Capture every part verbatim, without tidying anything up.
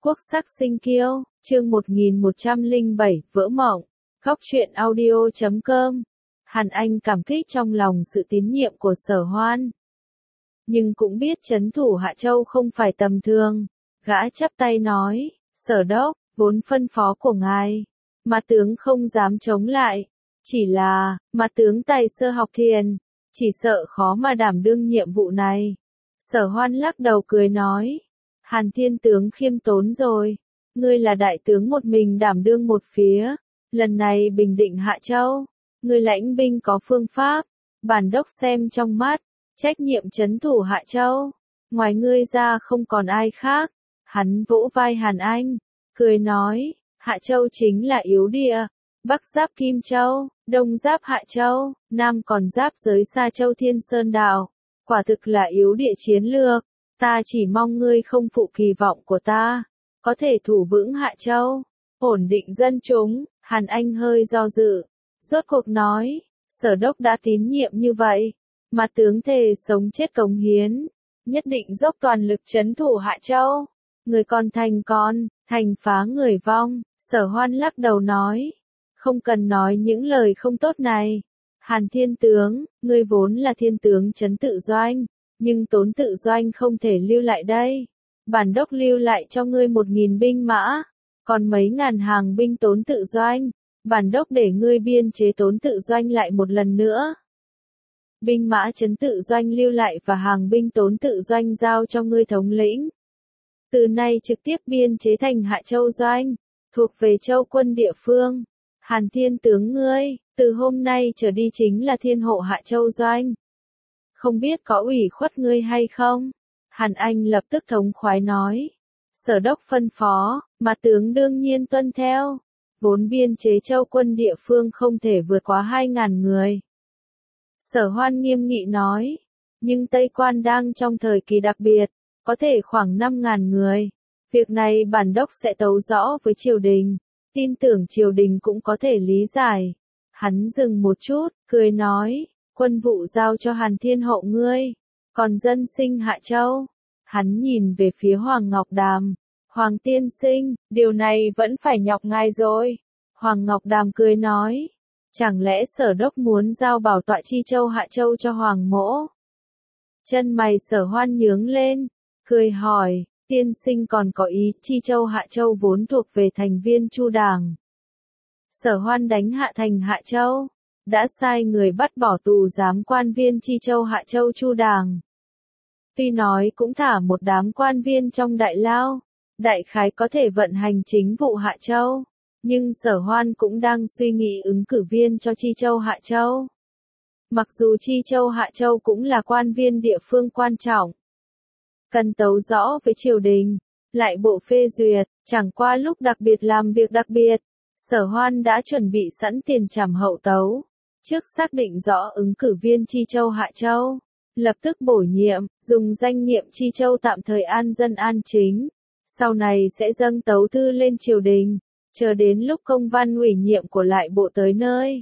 Quốc sắc sinh kiêu, chương một nghìn một trăm lẻ bảy, vỡ mộng. Góc truyện audio chấm com. Hàn Anh cảm kích trong lòng sự tín nhiệm của Sở Hoan. Nhưng cũng biết trấn thủ Hạ Châu không phải tầm thường. Gã chắp tay nói, Sở Đốc, vốn phân phó của ngài. Mà tướng không dám chống lại. Chỉ là, mà tướng tài sơ học thiền. Chỉ sợ khó mà đảm đương nhiệm vụ này. Sở Hoan lắc đầu cười nói. Hàn Thiên tướng khiêm tốn rồi. Ngươi là đại tướng một mình đảm đương một phía. Lần này bình định Hạ Châu. Ngươi lãnh binh có phương pháp. Bản đốc xem trong mắt. Trách nhiệm trấn thủ Hạ Châu. Ngoài ngươi ra không còn ai khác. Hắn vỗ vai Hàn Anh. Cười nói. Hạ Châu chính là yếu địa. Bắc giáp Kim Châu. Đông giáp Hạ Châu. Nam còn giáp giới Sa Châu Thiên Sơn Đảo. Quả thực là yếu địa chiến lược. Ta chỉ mong ngươi không phụ kỳ vọng của ta. Có thể thủ vững Hạ Châu. Ổn định dân chúng. Hàn Anh hơi do dự. Rốt cuộc nói. Sở đốc đã tín nhiệm như vậy. Mà tướng thề sống chết cống hiến. Nhất định dốc toàn lực trấn thủ Hạ Châu. Người con thành con. Thành phá người vong. Sở Hoan lắc đầu nói. Không cần nói những lời không tốt này. Hàn Thiên tướng. Ngươi vốn là thiên tướng trấn tự doanh. Nhưng Tốn tự doanh không thể lưu lại đây. Bản đốc lưu lại cho ngươi một nghìn binh mã. Còn mấy ngàn hàng binh Tốn tự doanh. Bản đốc để ngươi biên chế Tốn tự doanh lại một lần nữa. Binh mã trấn tự doanh lưu lại và hàng binh Tốn tự doanh giao cho ngươi thống lĩnh. Từ nay trực tiếp biên chế thành Hạ Châu doanh. Thuộc về châu quân địa phương. Hàn Thiên tướng ngươi, từ hôm nay trở đi chính là thiên hộ Hạ Châu doanh. Không biết có ủy khuất ngươi hay không? Hàn Anh lập tức thống khoái nói. Sở đốc phân phó, mà tướng đương nhiên tuân theo. Vốn biên chế châu quân địa phương không thể vượt quá hai ngàn người. Sở Hoan nghiêm nghị nói. Nhưng Tây Quan đang trong thời kỳ đặc biệt, có thể khoảng năm ngàn người. Việc này bản đốc sẽ tấu rõ với triều đình. Tin tưởng triều đình cũng có thể lý giải. Hắn dừng một chút, cười nói. Quân vụ giao cho Hàn Thiên hộ ngươi. Còn dân sinh Hạ Châu. Hắn nhìn về phía Hoàng Ngọc Đàm. Hoàng tiên sinh, điều này vẫn phải nhọc ngài rồi. Hoàng Ngọc Đàm cười nói. Chẳng lẽ Sở đốc muốn giao bảo tọa Chi Châu Hạ Châu cho Hoàng mỗ? Chân mày Sở Hoan nhướng lên. Cười hỏi, tiên sinh còn có ý Chi Châu Hạ Châu vốn thuộc về thành viên Chu Đảng. Sở Hoan đánh hạ thành Hạ Châu. Đã sai người bắt bỏ tù giám quan viên Chi Châu Hạ Châu Chu Đảng. Tuy nói cũng thả một đám quan viên trong đại lao, đại khái có thể vận hành chính vụ Hạ Châu, nhưng Sở Hoan cũng đang suy nghĩ ứng cử viên cho Chi Châu Hạ Châu. Mặc dù Chi Châu Hạ Châu cũng là quan viên địa phương quan trọng, cần tấu rõ với triều đình, lại bộ phê duyệt, chẳng qua lúc đặc biệt làm việc đặc biệt, Sở Hoan đã chuẩn bị sẵn tiền trảm hậu tấu. Trước xác định rõ ứng cử viên Chi Châu Hạ Châu, lập tức bổ nhiệm, dùng danh nhiệm Chi Châu tạm thời an dân an chính. Sau này sẽ dâng tấu thư lên triều đình, chờ đến lúc công văn ủy nhiệm của lại bộ tới nơi.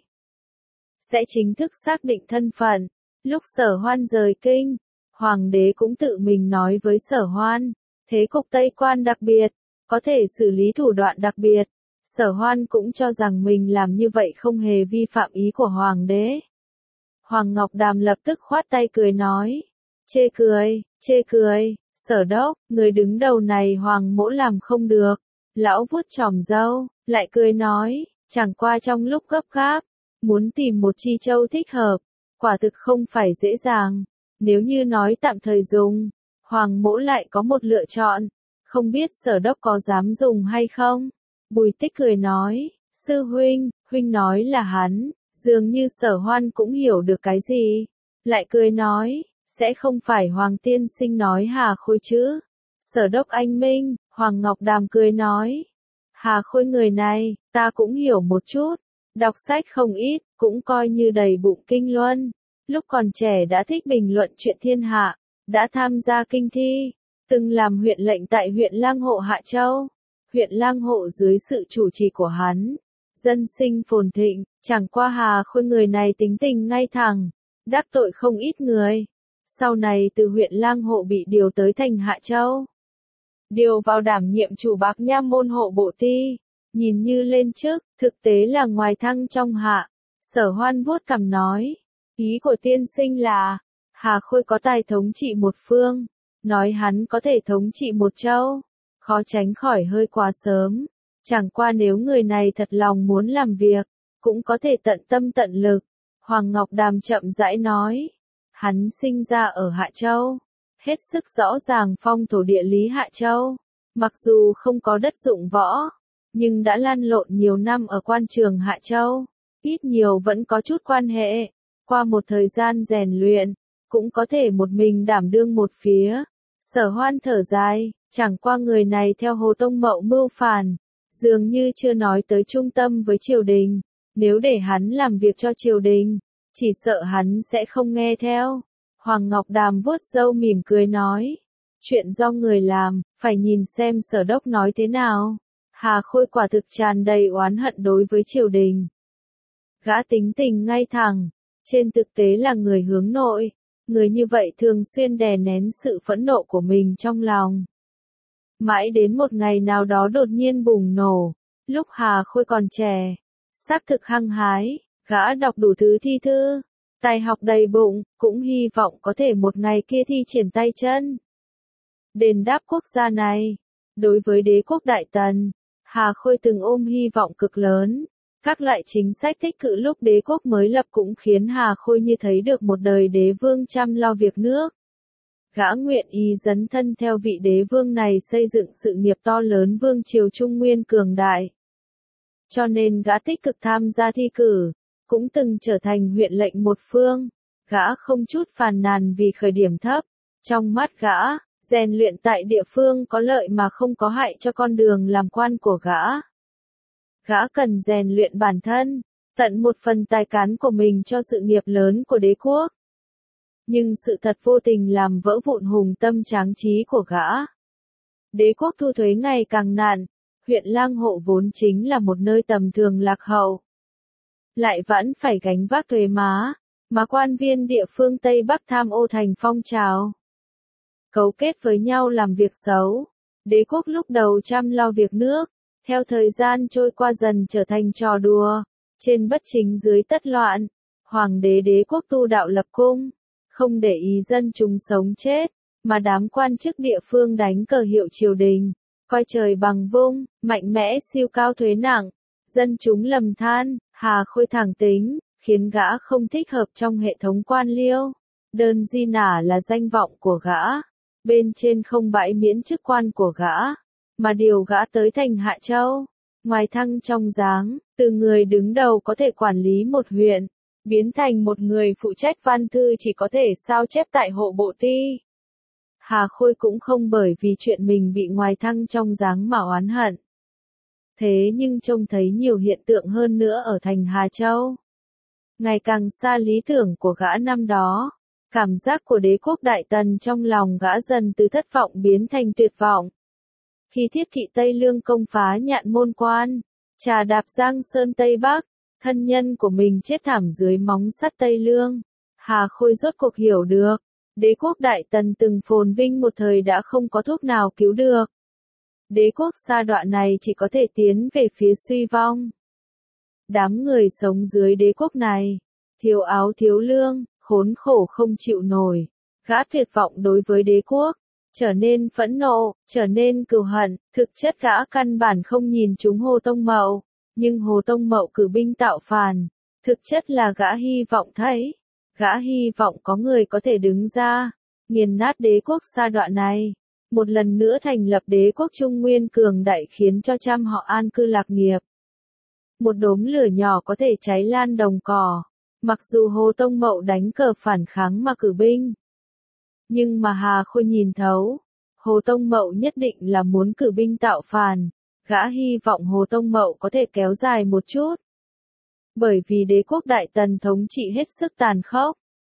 Sẽ chính thức xác định thân phận. Lúc Sở Hoan rời kinh, Hoàng đế cũng tự mình nói với Sở Hoan, thế cục Tây Quan đặc biệt, có thể xử lý thủ đoạn đặc biệt. Sở Hoan cũng cho rằng mình làm như vậy không hề vi phạm ý của Hoàng đế. Hoàng Ngọc Đàm lập tức khoát tay cười nói. Chê cười, chê cười, Sở đốc, người đứng đầu này Hoàng mỗ làm không được. Lão vuốt chòm râu, lại cười nói, chẳng qua trong lúc gấp gáp, muốn tìm một Chi Châu thích hợp, quả thực không phải dễ dàng. Nếu như nói tạm thời dùng, Hoàng mỗ lại có một lựa chọn, không biết Sở đốc có dám dùng hay không? Bùi Tích cười nói, sư huynh, huynh nói là hắn, dường như Sở Hoan cũng hiểu được cái gì. Lại cười nói, sẽ không phải Hoàng tiên sinh nói Hà Khôi chứ? Sở đốc anh minh, Hoàng Ngọc Đàm cười nói. Hà Khôi người này, ta cũng hiểu một chút. Đọc sách không ít, cũng coi như đầy bụng kinh luân. Lúc còn trẻ đã thích bình luận chuyện thiên hạ, đã tham gia kinh thi, từng làm huyện lệnh tại huyện Lang Hộ Hạ Châu. Huyện Lang Hộ dưới sự chủ trì của hắn, dân sinh phồn thịnh, chẳng qua Hà Khôi người này tính tình ngay thẳng, đắc tội không ít người. Sau này từ huyện Lang Hộ bị điều tới thành Hạ Châu. điều vào đảm nhiệm chủ Bạc Nham môn hộ bộ ti. Nhìn như lên chức, thực tế là ngoài thăng trong hạ. Sở Hoan vuốt cằm nói, ý của tiên sinh là, Hà Khôi có tài thống trị một phương, nói hắn có thể thống trị một châu, khó tránh khỏi hơi quá sớm. Chẳng qua nếu người này thật lòng muốn làm việc, cũng có thể tận tâm tận lực. Hoàng Ngọc Đàm chậm rãi nói, hắn sinh ra ở Hạ Châu, hết sức rõ ràng phong thổ địa lý Hạ Châu, mặc dù không có đất dụng võ, nhưng đã lăn lộn nhiều năm ở quan trường Hạ Châu, ít nhiều vẫn có chút quan hệ, qua một thời gian rèn luyện, cũng có thể một mình đảm đương một phía. Sở Hoan thở dài, chẳng qua người này theo Hồ Tông Mậu mưu phản, dường như chưa nói tới trung tâm với triều đình, nếu để hắn làm việc cho triều đình, chỉ sợ hắn sẽ không nghe theo. Hoàng Ngọc Đàm vuốt râu mỉm cười nói, chuyện do người làm, phải nhìn xem Sở Đốc nói thế nào. Hà Khôi quả thực tràn đầy oán hận đối với triều đình. Gã tính tình ngay thẳng, trên thực tế là người hướng nội, người như vậy thường xuyên đè nén sự phẫn nộ của mình trong lòng. Mãi đến một ngày nào đó đột nhiên bùng nổ, lúc Hà Khôi còn trẻ, xác thực hăng hái, gã đọc đủ thứ thi thư, tài học đầy bụng, cũng hy vọng có thể một ngày kia thi triển tay chân. Đền đáp quốc gia này, đối với đế quốc Đại Tần, Hà Khôi từng ôm hy vọng cực lớn. Các loại chính sách tích cự lúc đế quốc mới lập cũng khiến Hà Khôi như thấy được một đời đế vương chăm lo việc nước. Gã nguyện ý dấn thân theo vị đế vương này xây dựng sự nghiệp to lớn vương triều Trung Nguyên cường đại. Cho nên gã tích cực tham gia thi cử, cũng từng trở thành huyện lệnh một phương. Gã không chút phàn nàn vì khởi điểm thấp. Trong mắt gã, rèn luyện tại địa phương có lợi mà không có hại cho con đường làm quan của gã. Gã cần rèn luyện bản thân, tận một phần tài cán của mình cho sự nghiệp lớn của đế quốc. Nhưng sự thật vô tình làm vỡ vụn hùng tâm tráng trí của gã. Đế quốc thu thuế ngày càng nặng, huyện Lang Hộ vốn chính là một nơi tầm thường lạc hậu. Lại vẫn phải gánh vác thuế má, mà quan viên địa phương Tây Bắc tham ô thành phong trào. Cấu kết với nhau làm việc xấu, đế quốc lúc đầu chăm lo việc nước. Theo thời gian trôi qua dần trở thành trò đùa, trên bất chính dưới tất loạn, hoàng đế đế quốc tu đạo lập cung, không để ý dân chúng sống chết, mà đám quan chức địa phương đánh cờ hiệu triều đình, coi trời bằng vung, mạnh mẽ siêu cao thuế nặng, dân chúng lầm than. Hà Khôi thẳng tính, khiến gã không thích hợp trong hệ thống quan liêu, đơn di nả là danh vọng của gã, bên trên không bãi miễn chức quan của gã. Mà điều gã tới thành Hạ Châu, ngoài thăng trong dáng, từ người đứng đầu có thể quản lý một huyện, biến thành một người phụ trách văn thư chỉ có thể sao chép tại hộ bộ ti. Hà Khôi cũng không bởi vì chuyện mình bị ngoài thăng trong dáng mà oán hận. Thế nhưng trông thấy nhiều hiện tượng hơn nữa ở thành Hà Châu. Ngày càng xa lý tưởng của gã năm đó, cảm giác của đế quốc Đại Tần trong lòng gã dần từ thất vọng biến thành tuyệt vọng. Khi thiết kỵ Tây Lương công phá Nhạn Môn Quan, trà đạp Giang Sơn Tây Bắc, thân nhân của mình chết thảm dưới móng sắt Tây Lương, Hà Khôi rốt cuộc hiểu được, đế quốc Đại Tần từng phồn vinh một thời đã không có thuốc nào cứu được. Đế quốc sa đọa này chỉ có thể tiến về phía suy vong. Đám người sống dưới đế quốc này, thiếu áo thiếu lương, khốn khổ không chịu nổi, gã tuyệt vọng đối với đế quốc. Trở nên phẫn nộ, trở nên cừu hận, thực chất gã căn bản không nhìn chúng Hồ Tông Mậu, nhưng Hồ Tông Mậu cử binh tạo phản, thực chất là gã hy vọng thấy, gã hy vọng có người có thể đứng ra, nghiền nát đế quốc sa đọa này, một lần nữa thành lập đế quốc Trung Nguyên cường đại khiến cho trăm họ an cư lạc nghiệp. Một đốm lửa nhỏ có thể cháy lan đồng cỏ, mặc dù Hồ Tông Mậu đánh cờ phản kháng mà cử binh. Nhưng mà Hà Khôi nhìn thấu, Hồ Tông Mậu nhất định là muốn cử binh tạo phản, gã hy vọng Hồ Tông Mậu có thể kéo dài một chút. Bởi vì đế quốc Đại Tần thống trị hết sức tàn khốc.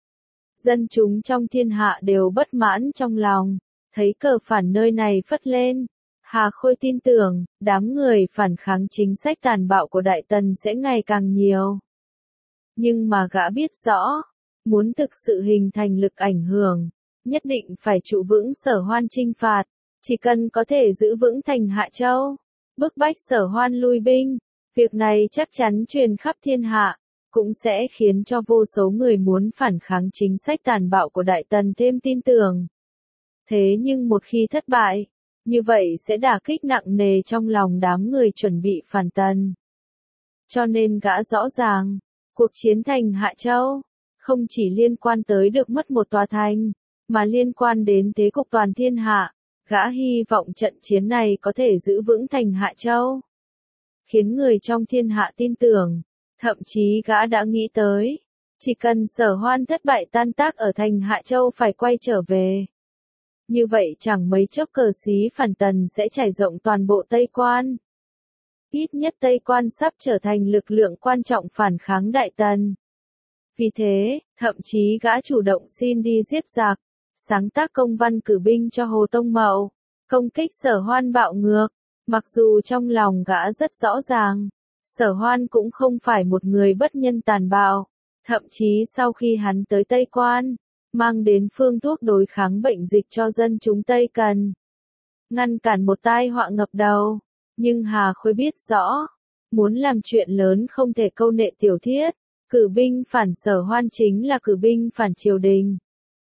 Dân chúng trong thiên hạ đều bất mãn trong lòng, thấy cờ phản nơi này phất lên. Hà Khôi tin tưởng, đám người phản kháng chính sách tàn bạo của Đại Tần sẽ ngày càng nhiều. Nhưng mà gã biết rõ, muốn thực sự hình thành lực ảnh hưởng, nhất định phải trụ vững Sở Hoan chinh phạt, Chỉ cần có thể giữ vững thành Hạ Châu, bức bách Sở Hoan lui binh, việc này chắc chắn truyền khắp thiên hạ, cũng sẽ khiến cho vô số người muốn phản kháng chính sách tàn bạo của Đại Tần thêm tin tưởng. Thế nhưng một khi thất bại, như vậy sẽ đả kích nặng nề trong lòng đám người chuẩn bị phản Tần. Cho nên gã rõ ràng, cuộc chiến thành Hạ Châu, không chỉ liên quan tới được mất một tòa thành, mà liên quan đến thế cục toàn thiên hạ. Gã hy vọng trận chiến này có thể giữ vững thành Hạ Châu, khiến người trong thiên hạ tin tưởng. Thậm chí gã đã nghĩ tới, chỉ cần Sở Hoan thất bại tan tác ở thành Hạ Châu phải quay trở về. Như vậy chẳng mấy chốc cờ xí phản Tần sẽ trải rộng toàn bộ Tây Quan. Ít nhất Tây Quan sắp trở thành lực lượng quan trọng phản kháng Đại Tần. Vì thế, thậm chí gã chủ động xin đi giết giặc, sáng tác công văn cử binh cho Hồ Tông Mậu, công kích Sở Hoan bạo ngược. Mặc dù trong lòng gã rất rõ ràng, Sở Hoan cũng không phải một người bất nhân tàn bạo, thậm chí sau khi hắn tới Tây Quan, mang đến phương thuốc đối kháng bệnh dịch cho dân chúng Tây cần, ngăn cản một tai họa ngập đầu. Nhưng Hà Khôi biết rõ, muốn làm chuyện lớn không thể câu nệ tiểu thiết, cử binh phản Sở Hoan chính là cử binh phản triều đình.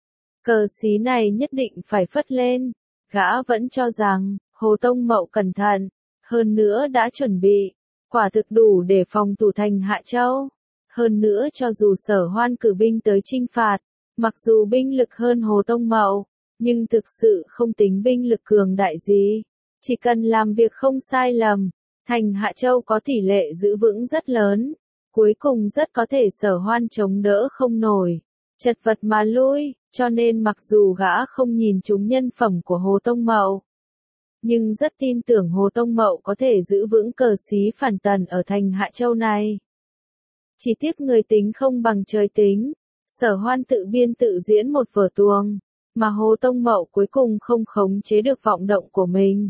Cờ xí này nhất định phải phất lên, gã vẫn cho rằng, Hồ Tông Mậu cẩn thận, hơn nữa đã chuẩn bị, quả thực đủ để phòng thủ thành Hạ Châu. Hơn nữa cho dù Sở Hoan cử binh tới chinh phạt, mặc dù binh lực hơn Hồ Tông Mậu, nhưng thực sự không tính binh lực cường đại gì. Chỉ cần làm việc không sai lầm, thành Hạ Châu có tỷ lệ giữ vững rất lớn, cuối cùng rất có thể Sở Hoan chống đỡ không nổi, chật vật mà lui. Cho nên mặc dù gã không nhìn trúng nhân phẩm của Hồ Tông Mậu, nhưng rất tin tưởng Hồ Tông Mậu có thể giữ vững cờ xí phản Tần ở thành Hạ Châu này. Chỉ tiếc người tính không bằng trời tính, Sở Hoan tự biên tự diễn một vở tuồng, mà Hồ Tông Mậu cuối cùng không khống chế được vọng động của mình.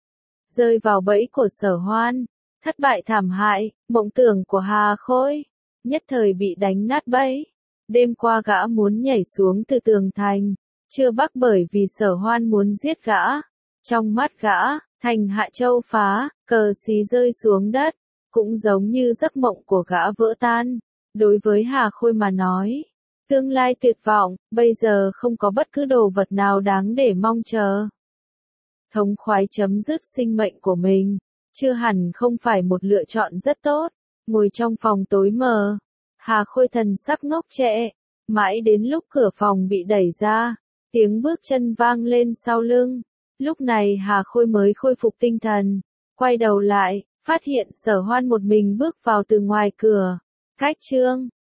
Rơi vào bẫy của Sở Hoan, thất bại thảm hại, mộng tưởng của Hà Khôi, nhất thời bị đánh nát bẫy. Đêm qua gã muốn nhảy xuống từ tường thành, chưa bắc bởi vì Sở Hoan muốn giết gã. Trong mắt gã, thành Hạ Châu phá, cờ xí rơi xuống đất, cũng giống như giấc mộng của gã vỡ tan. Đối với Hà Khôi mà nói, tương lai tuyệt vọng, bây giờ không có bất cứ đồ vật nào đáng để mong chờ. Thống khoái chấm dứt sinh mệnh của mình, chưa hẳn không phải một lựa chọn rất tốt. Ngồi trong phòng tối mờ, Hà Khôi thần sắc ngốc trệ, mãi đến lúc cửa phòng bị đẩy ra, tiếng bước chân vang lên sau lưng. Lúc này Hà Khôi mới khôi phục tinh thần, quay đầu lại, phát hiện Sở Hoan một mình bước vào từ ngoài cửa. Cách Trương,